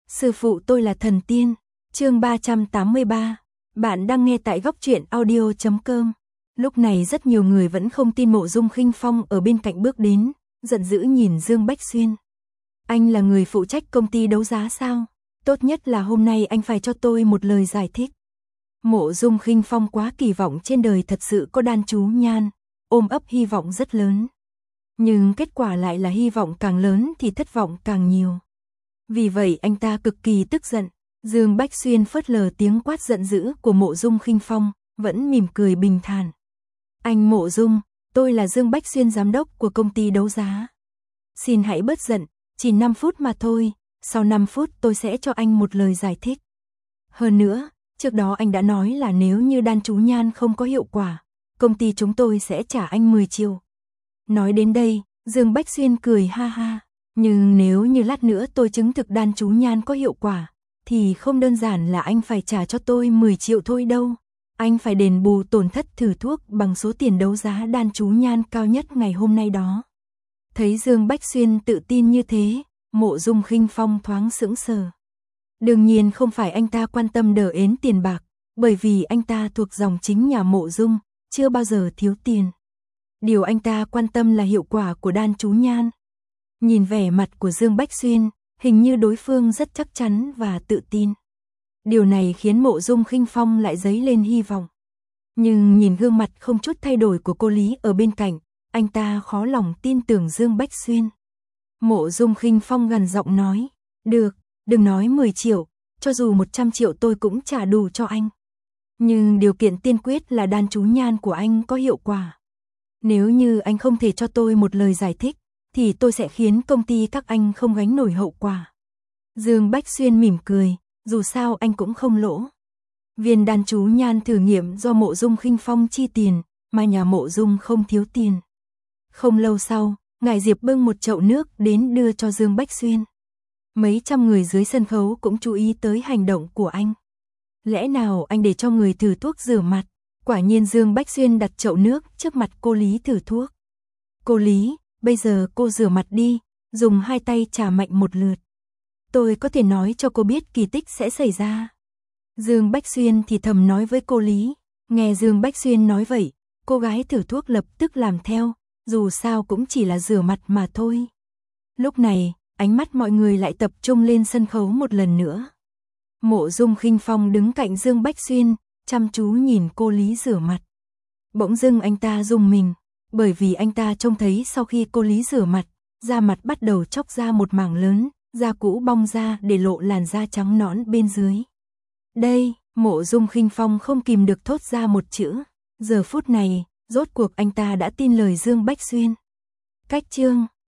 Sư phụ tôi là thần tiên. Chương 383. Bạn đang nghe tại góc truyện audio.com. Lúc này rất nhiều người vẫn không tin Mộ Dung Khinh Phong ở bên cạnh bước đến, giận dữ nhìn Dương Bách Xuyên. Anh là người phụ trách công ty đấu giá sao? Tốt nhất là hôm nay anh phải cho tôi một lời giải thích. Mộ Dung Khinh Phong quá kỳ vọng trên đời thật sự có đan chú nhan, ôm ấp hy vọng rất lớn. Nhưng kết quả lại là hy vọng càng lớn thì thất vọng càng nhiều. Vì vậy anh ta cực kỳ tức giận. Dương Bách Xuyên phớt lờ tiếng quát giận dữ của Mộ Dung Khinh Phong, vẫn mỉm cười bình thản. Anh Mộ Dung, tôi là Dương Bách Xuyên giám đốc của công ty đấu giá. Xin hãy bớt giận, chỉ 5 phút mà thôi, sau 5 phút tôi sẽ cho anh một lời giải thích. Hơn nữa, trước đó anh đã nói là nếu như đan chú nhan không có hiệu quả, công ty chúng tôi sẽ trả anh 10 triệu. Nói đến đây, Dương Bách Xuyên cười ha ha. Nhưng nếu như lát nữa tôi chứng thực đan chú nhan có hiệu quả, thì không đơn giản là anh phải trả cho tôi 10 triệu thôi đâu. Anh phải đền bù tổn thất thử thuốc bằng số tiền đấu giá đan chú nhan cao nhất ngày hôm nay đó. Thấy Dương Bách Xuyên tự tin như thế, Mộ Dung Khinh Phong thoáng sững sờ. Đương nhiên không phải anh ta quan tâm đờ ến tiền bạc, bởi vì anh ta thuộc dòng chính nhà Mộ Dung, chưa bao giờ thiếu tiền. Điều anh ta quan tâm là hiệu quả của đan chú nhan. Nhìn vẻ mặt của Dương Bách Xuyên, hình như đối phương rất chắc chắn và tự tin. Điều này khiến Mộ Dung Khinh Phong lại dấy lên hy vọng. Nhưng nhìn gương mặt không chút thay đổi của cô Lý ở bên cạnh, anh ta khó lòng tin tưởng Dương Bách Xuyên. Mộ Dung Khinh Phong gằn giọng nói, được, đừng nói 10 triệu, cho dù 100 triệu tôi cũng trả đủ cho anh. Nhưng điều kiện tiên quyết là đan chú nhan của anh có hiệu quả. Nếu như anh không thể cho tôi một lời giải thích, thì tôi sẽ khiến công ty các anh không gánh nổi hậu quả. Dương Bách Xuyên mỉm cười, dù sao anh cũng không lỗ. Viên đan chú nhan thử nghiệm do Mộ Dung Khinh Phong chi tiền, mà nhà Mộ Dung không thiếu tiền. Không lâu sau, Ngải Diệp bưng một chậu nước đến đưa cho Dương Bách Xuyên. Mấy trăm người dưới sân khấu cũng chú ý tới hành động của anh. Lẽ nào anh để cho người thử thuốc rửa mặt? Quả nhiên Dương Bách Xuyên đặt chậu nước trước mặt cô Lý thử thuốc. Cô Lý, bây giờ cô rửa mặt đi, dùng 2 tay chà mạnh một lượt. Tôi có thể nói cho cô biết kỳ tích sẽ xảy ra. Dương Bách Xuyên thì thầm nói với cô Lý. Nghe Dương Bách Xuyên nói vậy, cô gái thử thuốc lập tức làm theo, dù sao cũng chỉ là rửa mặt mà thôi. Lúc này, ánh mắt mọi người lại tập trung lên sân khấu một lần nữa. Mộ Dung Khinh Phong đứng cạnh Dương Bách Xuyên, chăm chú nhìn cô Lý rửa mặt. Bỗng dưng anh ta rùng mình, bởi vì anh ta trông thấy sau khi cô Lý rửa mặt, da mặt bắt đầu chóc ra một mảng lớn, da cũ bong ra để lộ làn da trắng nõn bên dưới. Đây, Mộ Dung Khinh Phong không kìm được thốt ra một chữ. Giờ phút này, rốt cuộc anh ta đã tin lời Dương Bách Xuyên. Cách chương